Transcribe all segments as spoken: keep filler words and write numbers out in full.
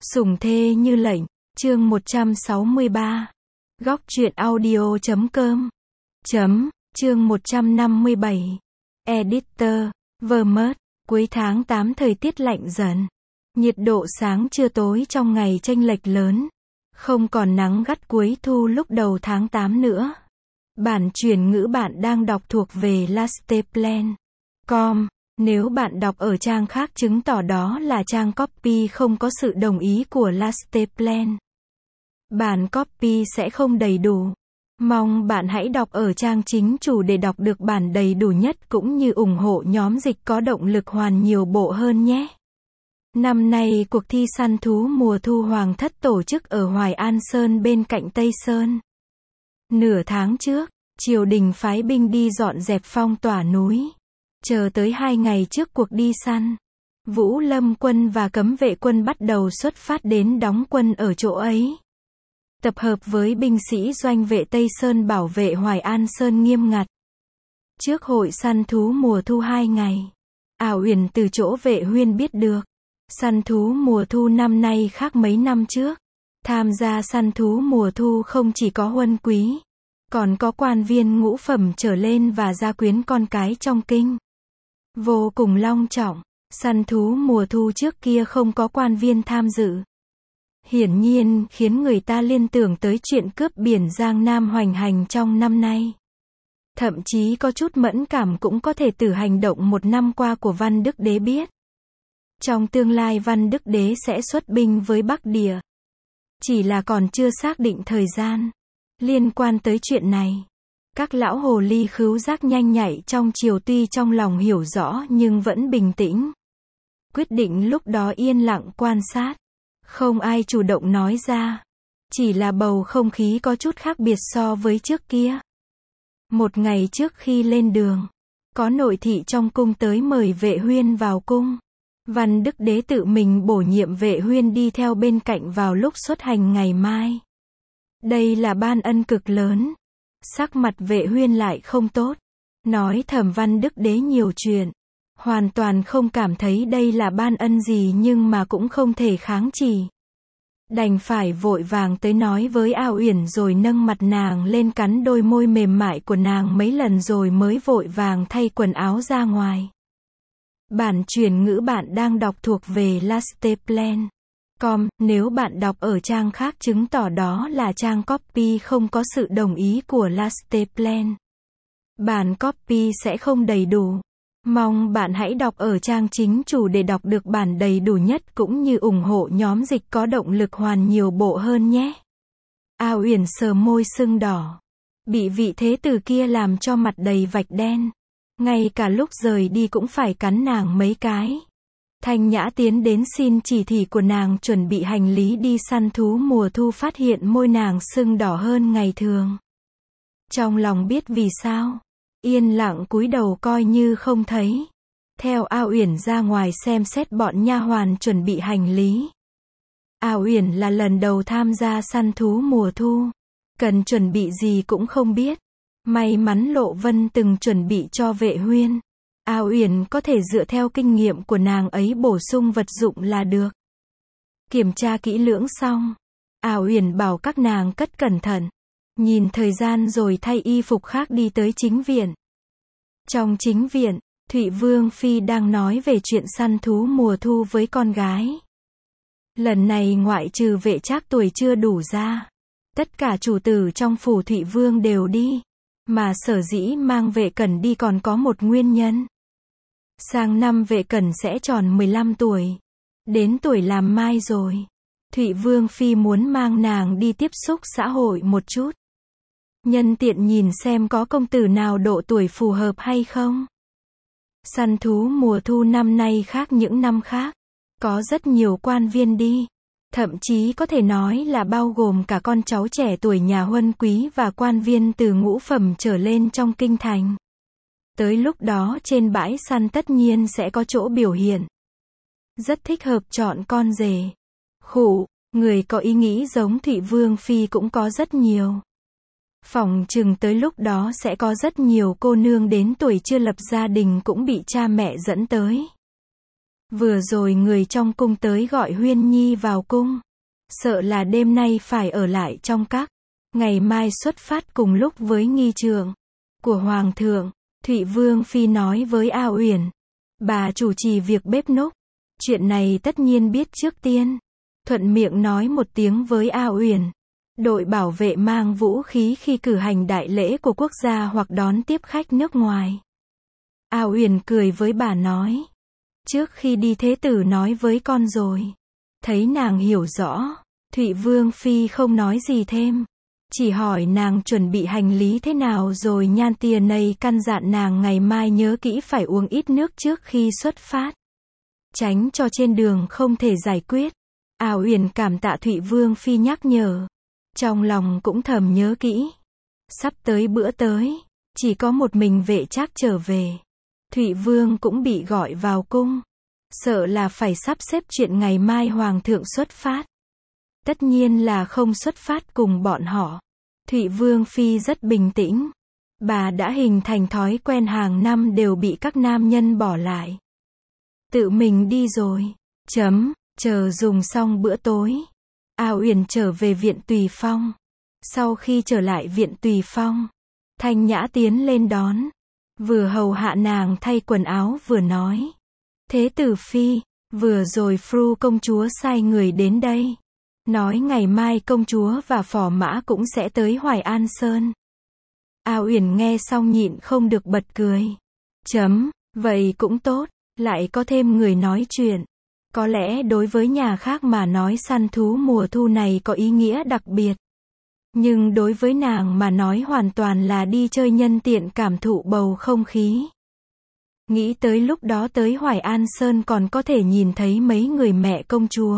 Sủng thê như lệnh, chương một trăm sáu mươi ba. Góc truyện audio chấm com. Chấm, chương một trăm năm mươi bảy. Editor, Vermont, cuối tháng tám thời tiết lạnh dần. Nhiệt độ sáng trưa tối trong ngày chênh lệch lớn. Không còn nắng gắt cuối thu lúc đầu tháng tám nữa. Bản chuyển ngữ bạn đang đọc thuộc về lasteplan chấm com. Nếu bạn đọc ở trang khác chứng tỏ đó là trang copy không có sự đồng ý của lasteplan. Bản copy sẽ không đầy đủ. Mong bạn hãy đọc ở trang chính chủ để đọc được bản đầy đủ nhất cũng như ủng hộ nhóm dịch có động lực hoàn nhiều bộ hơn nhé. Năm nay cuộc thi săn thú mùa thu Hoàng Thất tổ chức ở Hoài An Sơn bên cạnh Tây Sơn. Nửa tháng trước, triều đình phái binh đi dọn dẹp phong tỏa núi. Chờ tới hai ngày trước cuộc đi săn, Vũ Lâm quân và cấm vệ quân bắt đầu xuất phát đến đóng quân ở chỗ ấy. Tập hợp với binh sĩ doanh vệ Tây Sơn bảo vệ Hoài An Sơn nghiêm ngặt. Trước hội săn thú mùa thu hai ngày, Ảo Uyển từ chỗ Vệ Huyên biết được, săn thú mùa thu năm nay khác mấy năm trước. Tham gia săn thú mùa thu không chỉ có huân quý, còn có quan viên ngũ phẩm trở lên và gia quyến con cái trong kinh. Vô cùng long trọng, săn thú mùa thu trước kia không có quan viên tham dự. Hiển nhiên, khiến người ta liên tưởng tới chuyện cướp biển Giang Nam hoành hành trong năm nay. Thậm chí có chút mẫn cảm cũng có thể từ hành động một năm qua của Văn Đức Đế biết. Trong tương lai Văn Đức Đế sẽ xuất binh với Bắc Địa. Chỉ là còn chưa xác định thời gian. Liên quan tới chuyện này, các lão hồ ly khứu giác nhanh nhạy trong triều tuy trong lòng hiểu rõ nhưng vẫn bình tĩnh. Quyết định lúc đó yên lặng quan sát. Không ai chủ động nói ra. Chỉ là bầu không khí có chút khác biệt so với trước kia. Một ngày trước khi lên đường, có nội thị trong cung tới mời Vệ Huyên vào cung. Văn Đức Đế tự mình bổ nhiệm Vệ Huyên đi theo bên cạnh vào lúc xuất hành ngày mai. Đây là ban ân cực lớn. Sắc mặt Vệ Huyên lại không tốt. Nói thầm Văn Đức Đế nhiều chuyện. Hoàn toàn không cảm thấy đây là ban ân gì nhưng mà cũng không thể kháng chỉ. Đành phải vội vàng tới nói với Ảo Uyển rồi nâng mặt nàng lên cắn đôi môi mềm mại của nàng mấy lần rồi mới vội vàng thay quần áo ra ngoài. Bản chuyển ngữ bạn đang đọc thuộc về lasteplan chấm com. Nếu bạn đọc ở trang khác chứng tỏ đó là trang copy không có sự đồng ý của lasteplan. Bản copy sẽ không đầy đủ. Mong bạn hãy đọc ở trang chính chủ để đọc được bản đầy đủ nhất cũng như ủng hộ nhóm dịch có động lực hoàn nhiều bộ hơn nhé. Ảo Uyển sờ môi sưng đỏ. Bị vị thế tử kia làm cho mặt đầy vạch đen. Ngay cả lúc rời đi cũng phải cắn nàng mấy cái. Thanh Nhã tiến đến xin chỉ thị của nàng chuẩn bị hành lý đi săn thú mùa thu phát hiện môi nàng sưng đỏ hơn ngày thường. Trong lòng biết vì sao. Yên lặng cúi đầu coi như không thấy. Theo Ảo Uyển ra ngoài xem xét bọn nha hoàn chuẩn bị hành lý. Ảo Uyển là lần đầu tham gia săn thú mùa thu. Cần chuẩn bị gì cũng không biết. May mắn Lộ Vân từng chuẩn bị cho Vệ Huyên. Ảo Uyển có thể dựa theo kinh nghiệm của nàng ấy bổ sung vật dụng là được. Kiểm tra kỹ lưỡng xong, Ảo Uyển bảo các nàng cất cẩn thận. Nhìn thời gian rồi thay y phục khác đi tới chính viện. Trong chính viện, Thụy Vương Phi đang nói về chuyện săn thú mùa thu với con gái. Lần này ngoại trừ Vệ Trác tuổi chưa đủ ra, tất cả chủ tử trong phủ Thụy Vương đều đi. Mà sở dĩ mang Vệ Cẩn đi còn có một nguyên nhân. Sang năm Vệ Cẩn sẽ tròn mười lăm tuổi. Đến tuổi làm mai rồi. Thụy Vương Phi muốn mang nàng đi tiếp xúc xã hội một chút. Nhân tiện nhìn xem có công tử nào độ tuổi phù hợp hay không. Săn thú mùa thu năm nay khác những năm khác. Có rất nhiều quan viên đi. Thậm chí có thể nói là bao gồm cả con cháu trẻ tuổi nhà huân quý và quan viên từ ngũ phẩm trở lên trong kinh thành. Tới lúc đó trên bãi săn tất nhiên sẽ có chỗ biểu hiện. Rất thích hợp chọn con rể. Khụ, người có ý nghĩ giống Thụy Vương Phi cũng có rất nhiều. Phỏng chừng tới lúc đó sẽ có rất nhiều cô nương đến tuổi chưa lập gia đình cũng bị cha mẹ dẫn tới. Vừa rồi người trong cung tới gọi Huyên Nhi vào cung. Sợ là đêm nay phải ở lại trong các. Ngày mai xuất phát cùng lúc với nghi trượng của Hoàng thượng. Thụy Vương Phi nói với A Uyển. Bà chủ trì việc bếp núc. Chuyện này tất nhiên biết trước tiên. Thuận miệng nói một tiếng với A Uyển. Đội bảo vệ mang vũ khí khi cử hành đại lễ của quốc gia hoặc đón tiếp khách nước ngoài. A Uyển cười với bà nói. Trước khi đi thế tử nói với con rồi. Thấy nàng hiểu rõ. Thụy Vương Phi không nói gì thêm. Chỉ hỏi nàng chuẩn bị hành lý thế nào rồi Nhan Tìa này căn dặn nàng ngày mai nhớ kỹ phải uống ít nước trước khi xuất phát. Tránh cho trên đường không thể giải quyết. A Uyển cảm tạ Thụy Vương Phi nhắc nhở. Trong lòng cũng thầm nhớ kỹ. Sắp tới bữa tới. Chỉ có một mình Vệ Trác trở về. Thụy Vương cũng bị gọi vào cung. Sợ là phải sắp xếp chuyện ngày mai Hoàng thượng xuất phát. Tất nhiên là không xuất phát cùng bọn họ. Thụy Vương Phi rất bình tĩnh. Bà đã hình thành thói quen hàng năm đều bị các nam nhân bỏ lại. Tự mình đi rồi. Chấm, chờ dùng xong bữa tối. A Uyển trở về viện Tùy Phong. Sau khi trở lại viện Tùy Phong, Thanh Nhã tiến lên đón. Vừa hầu hạ nàng thay quần áo vừa nói. Thế tử Phi, vừa rồi Fru công chúa sai người đến đây. Nói ngày mai công chúa và phò mã cũng sẽ tới Hoài An Sơn. A Uyển nghe xong nhịn không được bật cười. Chấm, vậy cũng tốt, lại có thêm người nói chuyện. Có lẽ đối với nhà khác mà nói săn thú mùa thu này có ý nghĩa đặc biệt. Nhưng đối với nàng mà nói hoàn toàn là đi chơi nhân tiện cảm thụ bầu không khí. Nghĩ tới lúc đó tới Hoài An Sơn còn có thể nhìn thấy mấy người mẹ công chúa.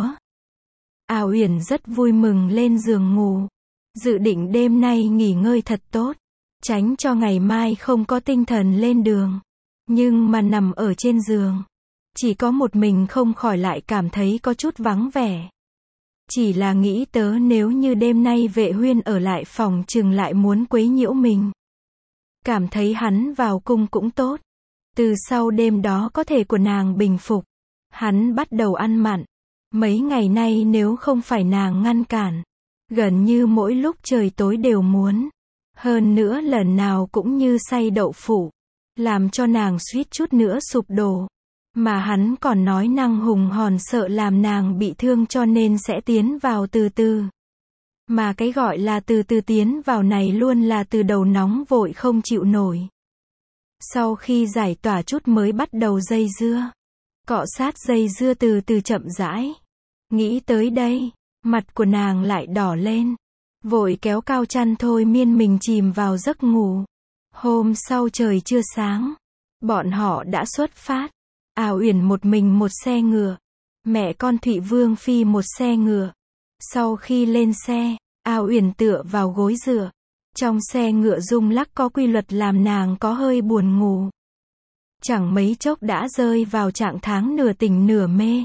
A Uyển rất vui mừng lên giường ngủ. Dự định đêm nay nghỉ ngơi thật tốt. Tránh cho ngày mai không có tinh thần lên đường. Nhưng mà nằm ở trên giường. Chỉ có một mình không khỏi lại cảm thấy có chút vắng vẻ. Chỉ là nghĩ tớ nếu như đêm nay Vệ Huyên ở lại phòng chừng lại muốn quấy nhiễu mình. Cảm thấy hắn vào cung cũng tốt. Từ sau đêm đó có thể của nàng bình phục. Hắn bắt đầu ăn mặn. Mấy ngày nay nếu không phải nàng ngăn cản. Gần như mỗi lúc trời tối đều muốn. Hơn nữa lần nào cũng như xay đậu phụ. Làm cho nàng suýt chút nữa sụp đổ. Mà hắn còn nói năng hùng hồn sợ làm nàng bị thương cho nên sẽ tiến vào từ từ. Mà cái gọi là từ từ tiến vào này luôn là từ đầu nóng vội không chịu nổi. Sau khi giải tỏa chút mới bắt đầu dây dưa. Cọ sát dây dưa từ từ chậm rãi. Nghĩ tới đây, mặt của nàng lại đỏ lên. Vội kéo cao chăn thôi miên mình chìm vào giấc ngủ. Hôm sau trời chưa sáng. Bọn họ đã xuất phát. A Uyển một mình một xe ngựa. Mẹ con Thụy Vương Phi một xe ngựa. Sau khi lên xe, A Uyển tựa vào gối dựa. Trong xe ngựa rung lắc có quy luật làm nàng có hơi buồn ngủ. Chẳng mấy chốc đã rơi vào trạng thái nửa tỉnh nửa mê.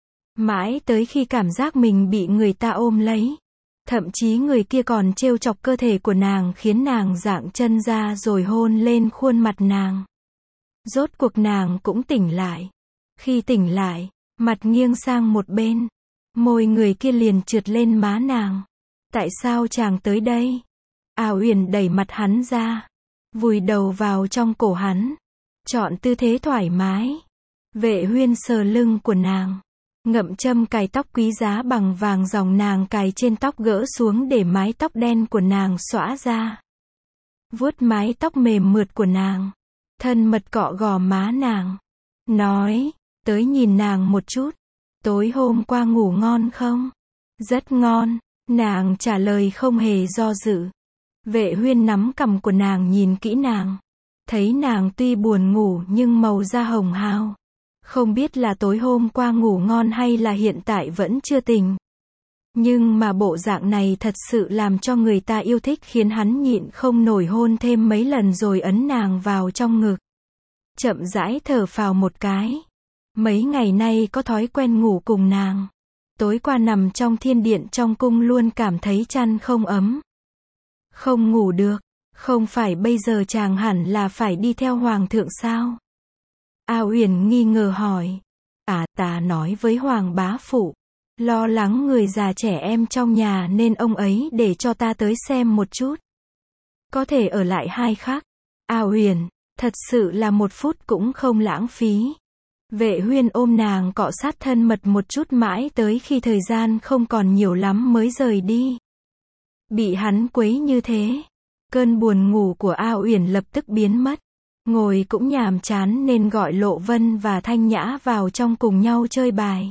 Mãi tới khi cảm giác mình bị người ta ôm lấy. Thậm chí người kia còn trêu chọc cơ thể của nàng khiến nàng dạng chân ra rồi hôn lên khuôn mặt nàng. Rốt cuộc nàng cũng tỉnh lại. Khi tỉnh lại, mặt nghiêng sang một bên. Môi người kia liền trượt lên má nàng. Tại sao chàng tới đây? A Uyển đẩy mặt hắn ra. Vùi đầu vào trong cổ hắn. Chọn tư thế thoải mái. Vệ Huyên sờ lưng của nàng. Ngậm châm cài tóc quý giá bằng vàng dòng nàng cài trên tóc gỡ xuống để mái tóc đen của nàng xõa ra. Vuốt mái tóc mềm mượt của nàng. Thân mật cọ gò má nàng. Nói, tới nhìn nàng một chút. Tối hôm qua ngủ ngon không? Rất ngon. Nàng trả lời không hề do dự. Vệ Huyên nắm cằm của nàng nhìn kỹ nàng. Thấy nàng tuy buồn ngủ nhưng màu da hồng hào. Không biết là tối hôm qua ngủ ngon hay là hiện tại vẫn chưa tỉnh. Nhưng mà bộ dạng này thật sự làm cho người ta yêu thích khiến hắn nhịn không nổi hôn thêm mấy lần rồi ấn nàng vào trong ngực. Chậm rãi thở phào một cái. Mấy ngày nay có thói quen ngủ cùng nàng. Tối qua nằm trong thiên điện trong cung luôn cảm thấy chăn không ấm. Không ngủ được. Không phải bây giờ chàng hẳn là phải đi theo hoàng thượng sao? A Uyển nghi ngờ hỏi. À, ta nói với Hoàng bá phụ, lo lắng người già trẻ em trong nhà nên ông ấy để cho ta tới xem một chút. Có thể ở lại hai khắc. A Uyển, thật sự là một phút cũng không lãng phí. Vệ Huyên ôm nàng cọ sát thân mật một chút mãi tới khi thời gian không còn nhiều lắm mới rời đi. Bị hắn quấy như thế, cơn buồn ngủ của A Uyển lập tức biến mất. Ngồi cũng nhàm chán nên gọi Lộ Vân và Thanh Nhã vào trong cùng nhau chơi bài.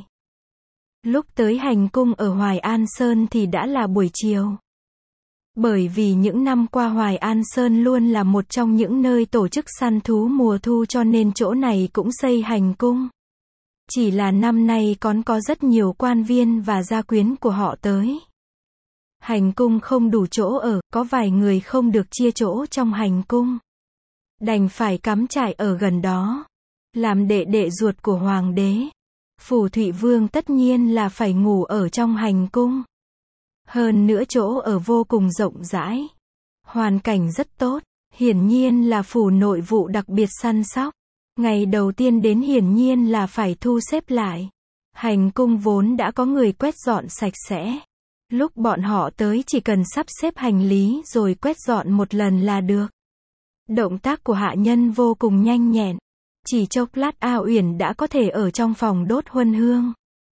Lúc tới hành cung ở Hoài An Sơn thì đã là buổi chiều. Bởi vì những năm qua Hoài An Sơn luôn là một trong những nơi tổ chức săn thú mùa thu cho nên chỗ này cũng xây hành cung. Chỉ là năm nay còn có rất nhiều quan viên và gia quyến của họ tới. Hành cung không đủ chỗ ở, có vài người không được chia chỗ trong hành cung. Đành phải cắm trại ở gần đó. Làm đệ đệ ruột của hoàng đế, Phù Thụy Vương tất nhiên là phải ngủ ở trong hành cung. Hơn nữa chỗ ở vô cùng rộng rãi. Hoàn cảnh rất tốt. Hiển nhiên là phủ nội vụ đặc biệt săn sóc. Ngày đầu tiên đến hiển nhiên là phải thu xếp lại. Hành cung vốn đã có người quét dọn sạch sẽ. Lúc bọn họ tới chỉ cần sắp xếp hành lý rồi quét dọn một lần là được. Động tác của hạ nhân vô cùng nhanh nhẹn. Chỉ chốc lát A Uyển đã có thể ở trong phòng đốt huân hương.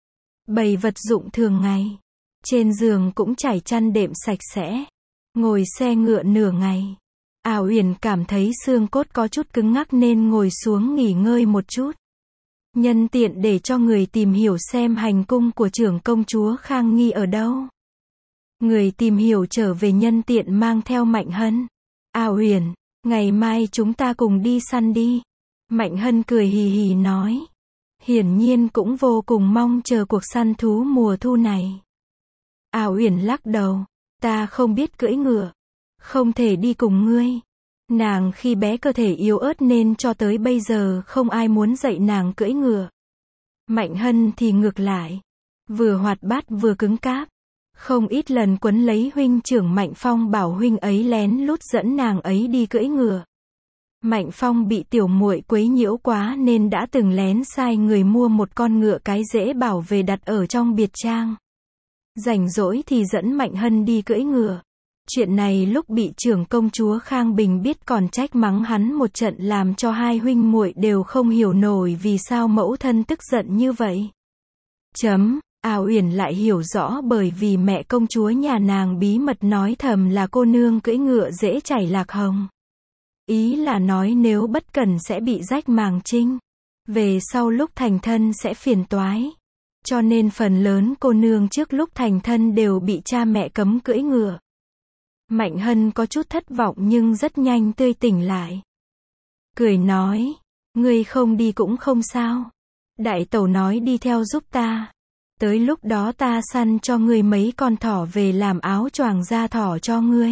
Bày vật dụng thường ngày. Trên giường cũng trải chăn đệm sạch sẽ. Ngồi xe ngựa nửa ngày. A Uyển cảm thấy xương cốt có chút cứng ngắc nên ngồi xuống nghỉ ngơi một chút. Nhân tiện để cho người tìm hiểu xem hành cung của trưởng công chúa Khang Nghi ở đâu. Người tìm hiểu trở về nhân tiện mang theo Mạnh Hân. A Uyển, ngày mai chúng ta cùng đi săn đi. Mạnh Hân cười hì hì nói. Hiển nhiên cũng vô cùng mong chờ cuộc săn thú mùa thu này. A Uyển lắc đầu. Ta không biết cưỡi ngựa. Không thể đi cùng ngươi. Nàng khi bé cơ thể yếu ớt nên cho tới bây giờ không ai muốn dạy nàng cưỡi ngựa. Mạnh Hân thì ngược lại. Vừa hoạt bát vừa cứng cáp. Không ít lần quấn lấy huynh trưởng Mạnh Phong bảo huynh ấy lén lút dẫn nàng ấy đi cưỡi ngựa. Mạnh Phong bị tiểu muội quấy nhiễu quá nên đã từng lén sai người mua một con ngựa cái dễ bảo về đặt ở trong biệt trang. Rảnh rỗi thì dẫn Mạnh Hân đi cưỡi ngựa. Chuyện này lúc bị trưởng công chúa Khang Bình biết còn trách mắng hắn một trận làm cho hai huynh muội đều không hiểu nổi vì sao mẫu thân tức giận như vậy. Chấm, A Uyển lại hiểu rõ bởi vì mẹ công chúa nhà nàng bí mật nói thầm là cô nương cưỡi ngựa dễ chảy lạc hồng. Ý là nói nếu bất cẩn sẽ bị rách màng trinh. Về sau lúc thành thân sẽ phiền toái. Cho nên phần lớn cô nương trước lúc thành thân đều bị cha mẹ cấm cưỡi ngựa. Mạnh Hân có chút thất vọng nhưng rất nhanh tươi tỉnh lại. Cười nói, ngươi không đi cũng không sao. Đại tẩu nói đi theo giúp ta. Tới lúc đó ta săn cho ngươi mấy con thỏ về làm áo choàng da thỏ cho ngươi.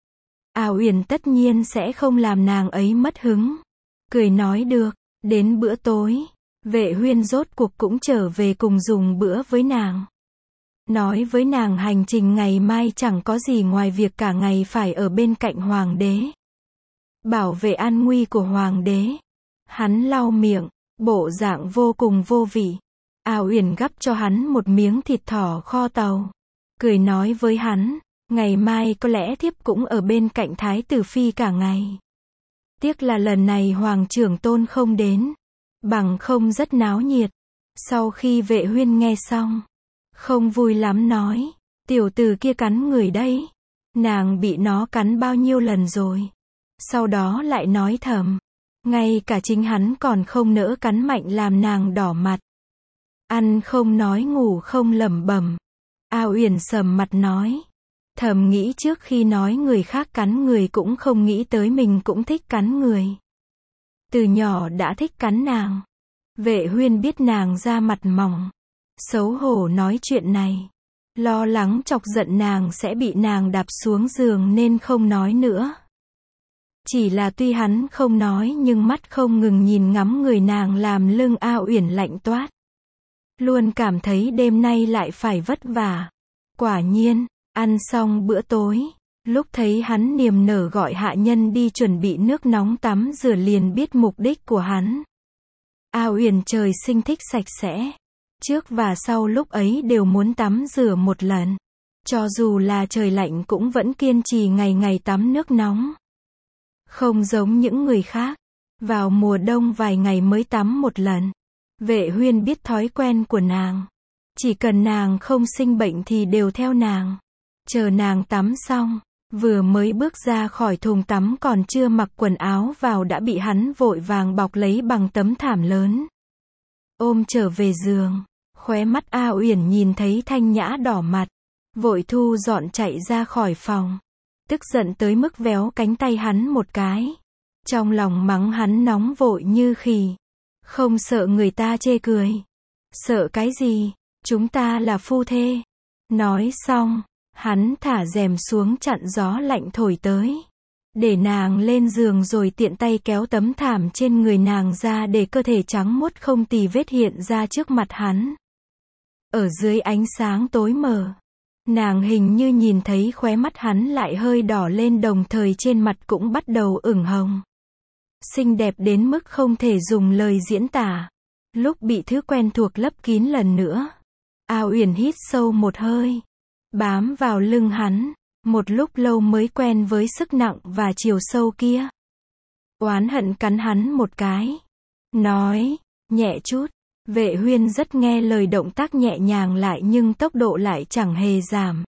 A Uyển tất nhiên sẽ không làm nàng ấy mất hứng. Cười nói được, đến bữa tối, Vệ Huyên rốt cuộc cũng trở về cùng dùng bữa với nàng. Nói với nàng hành trình ngày mai chẳng có gì ngoài việc cả ngày phải ở bên cạnh hoàng đế. Bảo vệ an nguy của hoàng đế. Hắn lau miệng, bộ dạng vô cùng vô vị. A Uyển gắp cho hắn một miếng thịt thỏ kho tàu. Cười nói với hắn, ngày mai có lẽ thiếp cũng ở bên cạnh Thái tử Phi cả ngày. Tiếc là lần này Hoàng trưởng tôn không đến. Bằng không rất náo nhiệt. Sau khi Vệ Huyên nghe xong, không vui lắm nói, tiểu tử kia cắn người đấy. Nàng bị nó cắn bao nhiêu lần rồi. Sau đó lại nói thầm, ngay cả chính hắn còn không nỡ cắn mạnh làm nàng đỏ mặt. Ăn không nói ngủ không lẩm bẩm. A Uyển sầm mặt nói, thầm nghĩ trước khi nói người khác cắn người cũng không nghĩ tới mình cũng thích cắn người. Từ nhỏ đã thích cắn nàng. Vệ Huyên biết nàng da mặt mỏng, xấu hổ nói chuyện này. Lo lắng chọc giận nàng sẽ bị nàng đạp xuống giường nên không nói nữa. Chỉ là tuy hắn không nói nhưng mắt không ngừng nhìn ngắm người nàng làm lưng A Uyển lạnh toát. Luôn cảm thấy đêm nay lại phải vất vả. Quả nhiên, ăn xong bữa tối, lúc thấy hắn niềm nở gọi hạ nhân đi chuẩn bị nước nóng tắm rửa liền biết mục đích của hắn. A Uyển trời sinh thích sạch sẽ. Trước và sau lúc ấy đều muốn tắm rửa một lần. Cho dù là trời lạnh cũng vẫn kiên trì ngày ngày tắm nước nóng. Không giống những người khác. Vào mùa đông vài ngày mới tắm một lần. Vệ Huyên biết thói quen của nàng. Chỉ cần nàng không sinh bệnh thì đều theo nàng. Chờ nàng tắm xong, vừa mới bước ra khỏi thùng tắm còn chưa mặc quần áo vào đã bị hắn vội vàng bọc lấy bằng tấm thảm lớn. Ôm trở về giường, khóe mắt A Uyển nhìn thấy Thanh Nhã đỏ mặt, vội thu dọn chạy ra khỏi phòng. Tức giận tới mức véo cánh tay hắn một cái. Trong lòng mắng hắn nóng vội như khỉ. Không sợ người ta chê cười. Sợ cái gì, chúng ta là phu thê. Nói xong, hắn thả rèm xuống chặn gió lạnh thổi tới. Để nàng lên giường rồi tiện tay kéo tấm thảm trên người nàng ra để cơ thể trắng muốt không tì vết hiện ra trước mặt hắn. Ở dưới ánh sáng tối mờ, nàng hình như nhìn thấy khóe mắt hắn lại hơi đỏ lên đồng thời trên mặt cũng bắt đầu ửng hồng. Xinh đẹp đến mức không thể dùng lời diễn tả. Lúc bị thứ quen thuộc lấp kín lần nữa, A Uyển hít sâu một hơi, bám vào lưng hắn, một lúc lâu mới quen với sức nặng và chiều sâu kia. Oán hận cắn hắn một cái, nói, nhẹ chút. Vệ Huyên rất nghe lời, động tác nhẹ nhàng lại nhưng tốc độ lại chẳng hề giảm.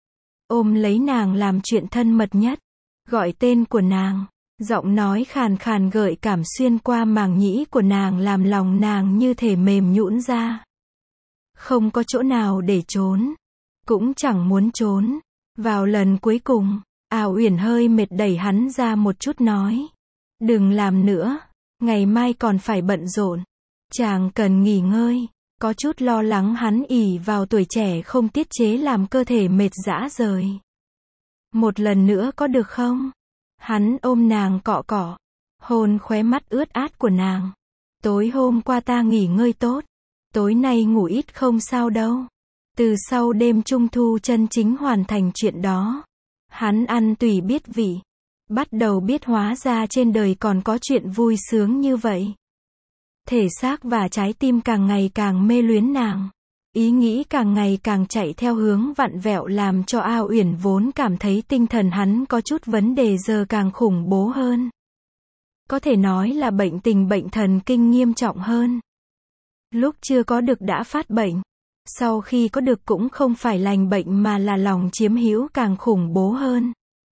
Ôm lấy nàng làm chuyện thân mật nhất, gọi tên của nàng, giọng nói khàn khàn gợi cảm xuyên qua màng nhĩ của nàng làm lòng nàng như thể mềm nhũn ra. Không có chỗ nào để trốn, cũng chẳng muốn trốn. Vào lần cuối cùng, A Uyển hơi mệt đẩy hắn ra một chút nói, đừng làm nữa, ngày mai còn phải bận rộn. Chàng cần nghỉ ngơi. Có chút lo lắng hắn ỷ vào tuổi trẻ không tiết chế làm cơ thể mệt rã rời. Một lần nữa có được không? Hắn ôm nàng cọ cọ, hôn khóe mắt ướt át của nàng. Tối hôm qua ta nghỉ ngơi tốt, tối nay ngủ ít không sao đâu. Từ sau đêm trung thu chân chính hoàn thành chuyện đó, hắn ăn tùy biết vị, bắt đầu biết hóa ra trên đời còn có chuyện vui sướng như vậy. Thể xác và trái tim càng ngày càng mê luyến nàng. Ý nghĩ càng ngày càng chạy theo hướng vặn vẹo làm cho A Uyển vốn cảm thấy tinh thần hắn có chút vấn đề giờ càng khủng bố hơn. Có thể nói là bệnh tình bệnh thần kinh nghiêm trọng hơn. Lúc chưa có được đã phát bệnh. Sau khi có được cũng không phải lành bệnh mà là lòng chiếm hữu càng khủng bố hơn.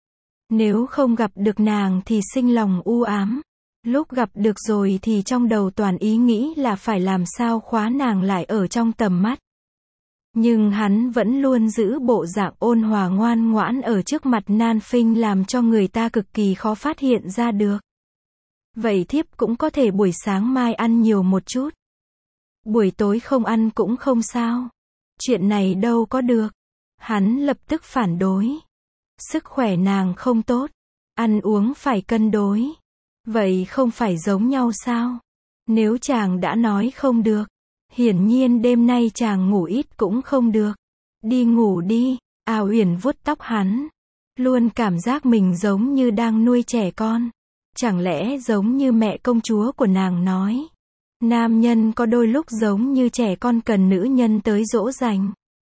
Nếu không gặp được nàng thì sinh lòng u ám. Lúc gặp được rồi thì trong đầu toàn ý nghĩ là phải làm sao khóa nàng lại ở trong tầm mắt. Nhưng hắn vẫn luôn giữ bộ dạng ôn hòa ngoan ngoãn ở trước mặt nan phinh làm cho người ta cực kỳ khó phát hiện ra được. Vậy thiếp cũng có thể buổi sáng mai ăn nhiều một chút. Buổi tối không ăn cũng không sao. Chuyện này đâu có được. Hắn lập tức phản đối. Sức khỏe nàng không tốt. Ăn uống phải cân đối. Vậy không phải giống nhau sao? Nếu chàng đã nói không được, hiển nhiên đêm nay chàng ngủ ít cũng không được. Đi ngủ đi. A Uyển vuốt tóc hắn. Luôn cảm giác mình giống như đang nuôi trẻ con. Chẳng lẽ giống như mẹ công chúa của nàng nói. Nam nhân có đôi lúc giống như trẻ con cần nữ nhân tới dỗ dành.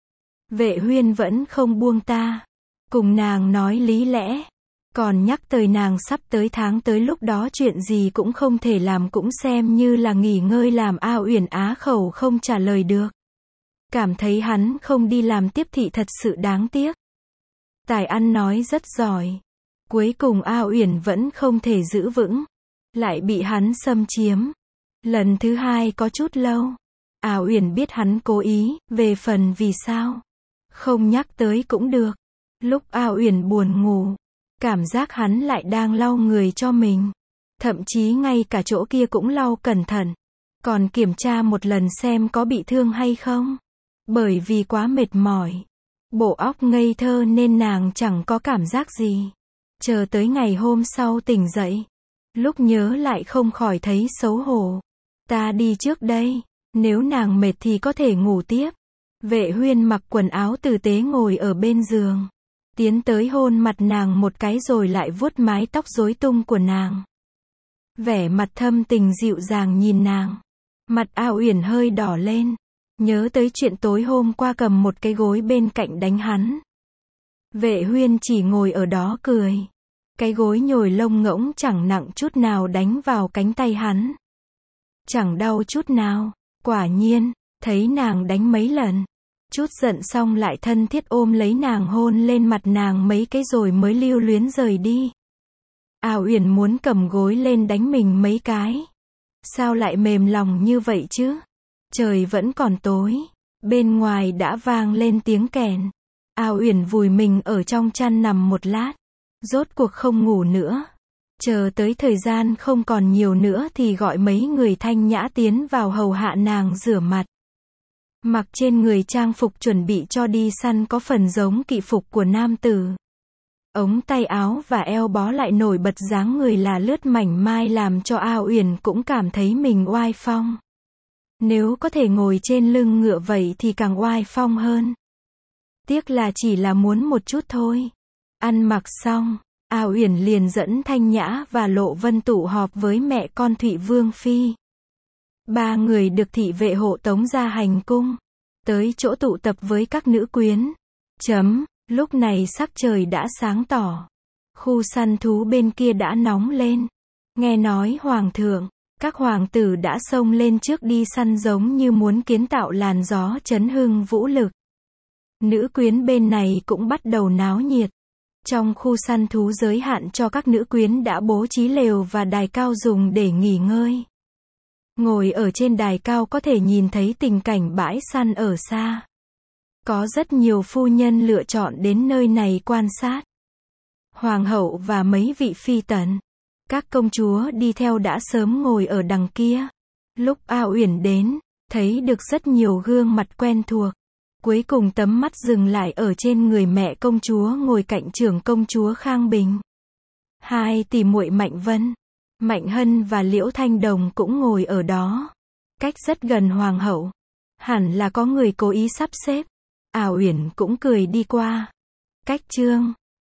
Vệ Huyên vẫn không buông ta. Cùng nàng nói lý lẽ. Còn nhắc tới nàng sắp tới tháng tới lúc đó chuyện gì cũng không thể làm cũng xem như là nghỉ ngơi làm A Uyển á khẩu không trả lời được. Cảm thấy hắn không đi làm tiếp thị thật sự đáng tiếc. Tài ăn nói rất giỏi. Cuối cùng A Uyển vẫn không thể giữ vững. Lại bị hắn xâm chiếm. Lần thứ hai có chút lâu. A Uyển biết hắn cố ý, về phần vì sao. Không nhắc tới cũng được. Lúc A Uyển buồn ngủ. Cảm giác hắn lại đang lau người cho mình. Thậm chí ngay cả chỗ kia cũng lau cẩn thận. Còn kiểm tra một lần xem có bị thương hay không. Bởi vì quá mệt mỏi. Bộ óc ngây thơ nên nàng chẳng có cảm giác gì. Chờ tới ngày hôm sau tỉnh dậy. Lúc nhớ lại không khỏi thấy xấu hổ. Ta đi trước đây. Nếu nàng mệt thì có thể ngủ tiếp. Vệ Huyên mặc quần áo tử tế ngồi ở bên giường. Tiến tới hôn mặt nàng một cái rồi lại vuốt mái tóc rối tung của nàng. Vẻ mặt thâm tình dịu dàng nhìn nàng. Mặt A Uyển hơi đỏ lên, nhớ tới chuyện tối hôm qua cầm một cái gối bên cạnh đánh hắn. Vệ Huyên chỉ ngồi ở đó cười. Cái gối nhồi lông ngỗng chẳng nặng chút nào đánh vào cánh tay hắn. Chẳng đau chút nào, quả nhiên, thấy nàng đánh mấy lần. Chút giận xong lại thân thiết ôm lấy nàng hôn lên mặt nàng mấy cái rồi mới lưu luyến rời đi. A Uyển muốn cầm gối lên đánh mình mấy cái. Sao lại mềm lòng như vậy chứ? Trời vẫn còn tối, bên ngoài đã vang lên tiếng kèn. A Uyển vùi mình ở trong chăn nằm một lát, rốt cuộc không ngủ nữa. Chờ tới thời gian không còn nhiều nữa thì gọi mấy người thanh nhã tiến vào hầu hạ nàng rửa mặt. Mặc trên người trang phục chuẩn bị cho đi săn có phần giống kỵ phục của nam tử. Ống tay áo và eo bó lại nổi bật dáng người là lướt mảnh mai làm cho A Uyển cũng cảm thấy mình oai phong. Nếu có thể ngồi trên lưng ngựa vậy thì càng oai phong hơn. Tiếc là chỉ là muốn một chút thôi. Ăn mặc xong, A Uyển liền dẫn Thanh Nhã và Lộ Vân tụ họp với mẹ con Thụy Vương Phi. Ba người được thị vệ hộ tống ra hành cung, tới chỗ tụ tập với các nữ quyến. Chấm, lúc này sắc trời đã sáng tỏ. Khu săn thú bên kia đã nóng lên. Nghe nói hoàng thượng, các hoàng tử đã xông lên trước đi săn giống như muốn kiến tạo làn gió chấn hưng vũ lực. Nữ quyến bên này cũng bắt đầu náo nhiệt. Trong khu săn thú giới hạn cho các nữ quyến đã bố trí lều và đài cao dùng để nghỉ ngơi. Ngồi ở trên đài cao có thể nhìn thấy tình cảnh bãi săn ở xa. Có rất nhiều phu nhân lựa chọn đến nơi này quan sát. Hoàng hậu và mấy vị phi tần, các công chúa đi theo đã sớm ngồi ở đằng kia. Lúc A Uyển đến, thấy được rất nhiều gương mặt quen thuộc. Cuối cùng tấm mắt dừng lại ở trên người mẹ công chúa ngồi cạnh trưởng công chúa Khang Bình. Hai tỷ muội Mạnh Vân, Mạnh Hân và Liễu Thanh Đồng cũng ngồi ở đó. Cách rất gần hoàng hậu. Hẳn là có người cố ý sắp xếp. A Uyển cũng cười đi qua. Cách Trương,